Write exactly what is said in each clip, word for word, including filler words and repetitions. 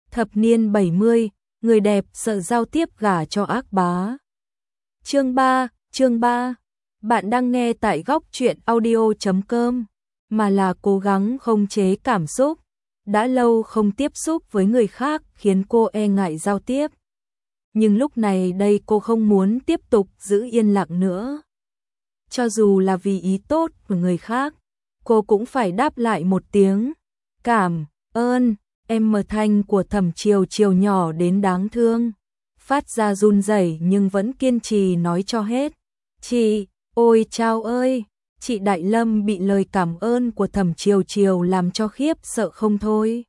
Thập niên bảy mươi, người đẹp sợ giao tiếp gả cho ác bá. Chương ba, chương ba. Bạn đang nghe tại góc truyện audio chấm com, mà là cố gắng khống chế cảm xúc. Đã lâu không tiếp xúc với người khác khiến cô e ngại giao tiếp. Nhưng lúc này đây cô không muốn tiếp tục giữ yên lặng nữa. Cho dù là vì ý tốt của người khác, cô cũng phải đáp lại một tiếng. Cảm ơn. Em mờ thanh của Thẩm Chiều Chiều nhỏ đến đáng thương, phát ra run rẩy nhưng vẫn kiên trì nói cho hết. Chị, ôi chao ơi, chị Đại Lâm bị lời cảm ơn của Thẩm Chiều Chiều làm cho khiếp sợ không thôi.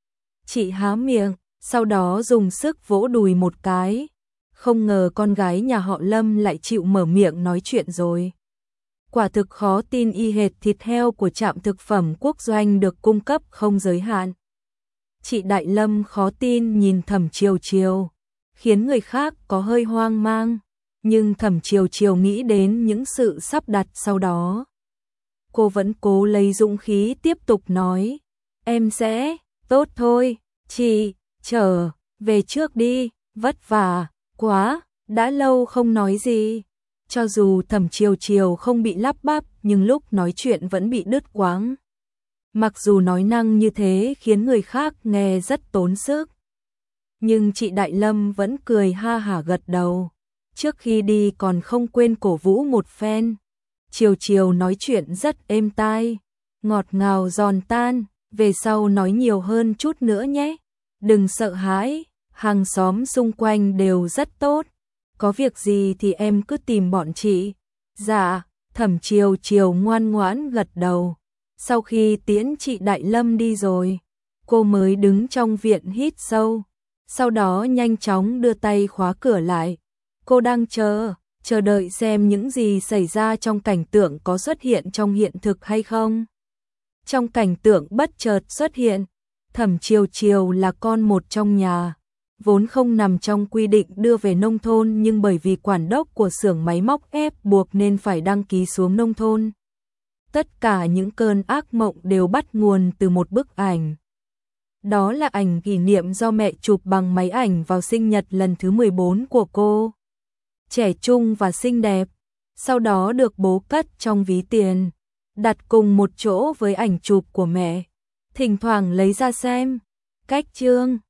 Chị há miệng, sau đó dùng sức vỗ đùi một cái. Không ngờ con gái nhà họ Lâm lại chịu mở miệng nói chuyện rồi. Quả thực khó tin, y hệt thịt heo của trạm thực phẩm quốc doanh được cung cấp không giới hạn. Chị Đại Lâm khó tin nhìn Thẩm Chiều Chiều, khiến người khác có hơi hoang mang, nhưng Thẩm Chiều Chiều nghĩ đến những sự sắp đặt sau đó. Cô vẫn cố lấy dũng khí tiếp tục nói, em sẽ, tốt thôi, chị, trở về trước đi, vất vả, quá, đã lâu không nói gì. Cho dù Thẩm Chiều Chiều không bị lắp bắp, nhưng lúc nói chuyện vẫn bị đứt quãng. Mặc dù nói năng như thế khiến người khác nghe rất tốn sức, nhưng chị Đại Lâm vẫn cười ha hả gật đầu. Trước khi đi còn không quên cổ vũ một phen. Chiều Chiều nói chuyện rất êm tai, ngọt ngào giòn tan, về sau nói nhiều hơn chút nữa nhé. Đừng sợ hãi, hàng xóm xung quanh đều rất tốt. Có việc gì thì em cứ tìm bọn chị. Dạ, Thẩm Chiều Chiều ngoan ngoãn gật đầu. Sau khi tiễn chị Đại Lâm đi rồi, cô mới đứng trong viện hít sâu, sau đó nhanh chóng đưa tay khóa cửa lại. Cô đang chờ, chờ đợi xem những gì xảy ra trong cảnh tượng có xuất hiện trong hiện thực hay không. Trong cảnh tượng bất chợt xuất hiện, Thẩm Chiều Chiều là con một trong nhà, vốn không nằm trong quy định đưa về nông thôn, nhưng bởi vì quản đốc của xưởng máy móc ép buộc nên phải đăng ký xuống nông thôn. Tất cả những cơn ác mộng đều bắt nguồn từ một bức ảnh. Đó là ảnh kỷ niệm do mẹ chụp bằng máy ảnh vào sinh nhật lần thứ mười bốn của cô. Trẻ trung và xinh đẹp, sau đó được bố cất trong ví tiền, đặt cùng một chỗ với ảnh chụp của mẹ. Thỉnh thoảng lấy ra xem. Cách chương